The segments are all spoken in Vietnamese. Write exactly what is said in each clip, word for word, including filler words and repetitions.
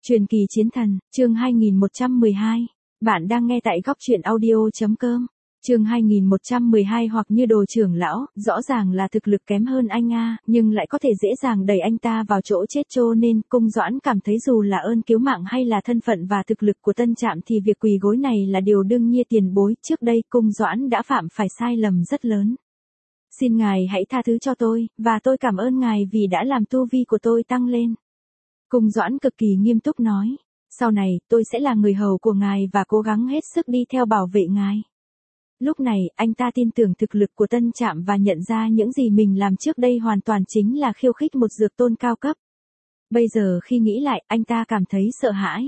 Truyền kỳ chiến thần, chương hai nghìn một trăm mười hai. Bạn đang nghe tại góc truyện audio.com. Chương hai nghìn một trăm mười hai. Hoặc như Đồ trưởng lão, rõ ràng là thực lực kém hơn anh a, nhưng lại có thể dễ dàng đẩy anh ta vào chỗ chết, cho nên Cung Doãn cảm thấy dù là ơn cứu mạng hay là thân phận và thực lực của Tân Trạm thì việc quỳ gối này là điều đương nhiên. Tiền bối, trước đây Cung Doãn đã phạm phải sai lầm rất lớn. Xin ngài hãy tha thứ cho tôi, và tôi cảm ơn ngài vì đã làm tu vi của tôi tăng lên. Cung Doãn cực kỳ nghiêm túc nói, sau này, tôi sẽ là người hầu của ngài và cố gắng hết sức đi theo bảo vệ ngài. Lúc này, anh ta tin tưởng thực lực của Tân Trạm và nhận ra những gì mình làm trước đây hoàn toàn chính là khiêu khích một dược tôn cao cấp. Bây giờ khi nghĩ lại, anh ta cảm thấy sợ hãi.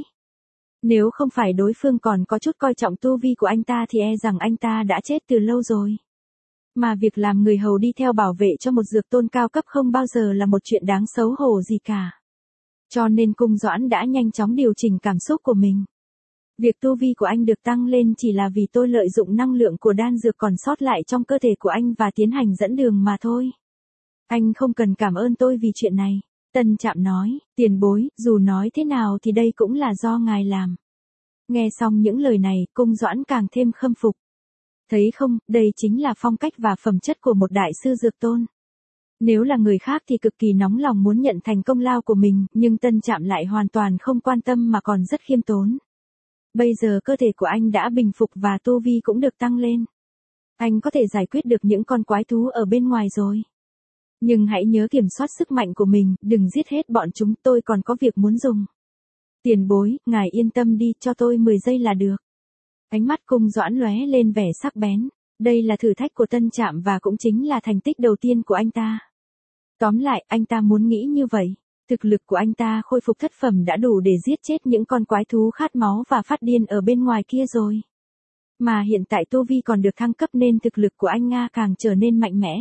Nếu không phải đối phương còn có chút coi trọng tu vi của anh ta thì e rằng anh ta đã chết từ lâu rồi. Mà việc làm người hầu đi theo bảo vệ cho một dược tôn cao cấp không bao giờ là một chuyện đáng xấu hổ gì cả. Cho nên Cung Doãn đã nhanh chóng điều chỉnh cảm xúc của mình. Việc tu vi của anh được tăng lên chỉ là vì tôi lợi dụng năng lượng của đan dược còn sót lại trong cơ thể của anh và tiến hành dẫn đường mà thôi. Anh không cần cảm ơn tôi vì chuyện này. Tân Trạm nói, tiền bối, dù nói thế nào thì đây cũng là do ngài làm. Nghe xong những lời này, Cung Doãn càng thêm khâm phục. Thấy không, đây chính là phong cách và phẩm chất của một đại sư dược tôn. Nếu là người khác thì cực kỳ nóng lòng muốn nhận thành công lao của mình, nhưng Tân Trạm lại hoàn toàn không quan tâm mà còn rất khiêm tốn. Bây giờ cơ thể của anh đã bình phục và tu vi cũng được tăng lên. Anh có thể giải quyết được những con quái thú ở bên ngoài rồi. Nhưng hãy nhớ kiểm soát sức mạnh của mình, đừng giết hết bọn chúng, tôi còn có việc muốn dùng. Tiền bối, ngài yên tâm đi, cho tôi mười giây là được. Ánh mắt Cung Doãn lóe lên vẻ sắc bén. Đây là thử thách của Tân Trạm và cũng chính là thành tích đầu tiên của anh ta. Tóm lại, anh ta muốn nghĩ như vậy. Thực lực của anh ta khôi phục thất phẩm đã đủ để giết chết những con quái thú khát máu và phát điên ở bên ngoài kia rồi. Mà hiện tại tu vi còn được thăng cấp nên thực lực của anh Nga càng trở nên mạnh mẽ.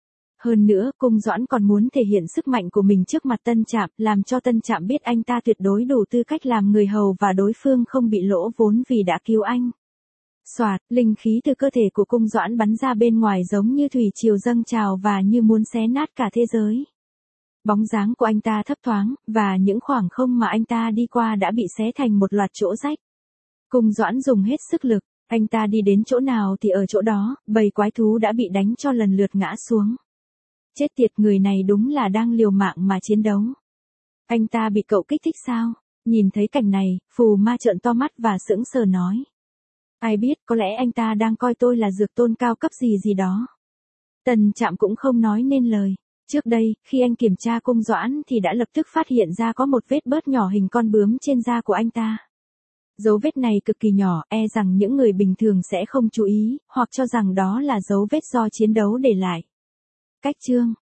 Hơn nữa, Cung Doãn còn muốn thể hiện sức mạnh của mình trước mặt Tân Trạm, làm cho Tân Trạm biết anh ta tuyệt đối đủ tư cách làm người hầu và đối phương không bị lỗ vốn vì đã cứu anh. Soạt, linh khí từ cơ thể của Cung Doãn bắn ra bên ngoài giống như thủy triều dâng trào và như muốn xé nát cả thế giới. Bóng dáng của anh ta thấp thoáng, và những khoảng không mà anh ta đi qua đã bị xé thành một loạt chỗ rách. Cung Doãn dùng hết sức lực, anh ta đi đến chỗ nào thì ở chỗ đó, bầy quái thú đã bị đánh cho lần lượt ngã xuống. Chết tiệt, người này đúng là đang liều mạng mà chiến đấu. Anh ta bị cậu kích thích sao? Nhìn thấy cảnh này, Phù Ma trợn to mắt và sững sờ nói. Ai biết, có lẽ anh ta đang coi tôi là dược tôn cao cấp gì gì đó. Tân Trạm cũng không nói nên lời. Trước đây, khi anh kiểm tra Cung Doãn thì đã lập tức phát hiện ra có một vết bớt nhỏ hình con bướm trên da của anh ta. Dấu vết này cực kỳ nhỏ, e rằng những người bình thường sẽ không chú ý, hoặc cho rằng đó là dấu vết do chiến đấu để lại. Cách chương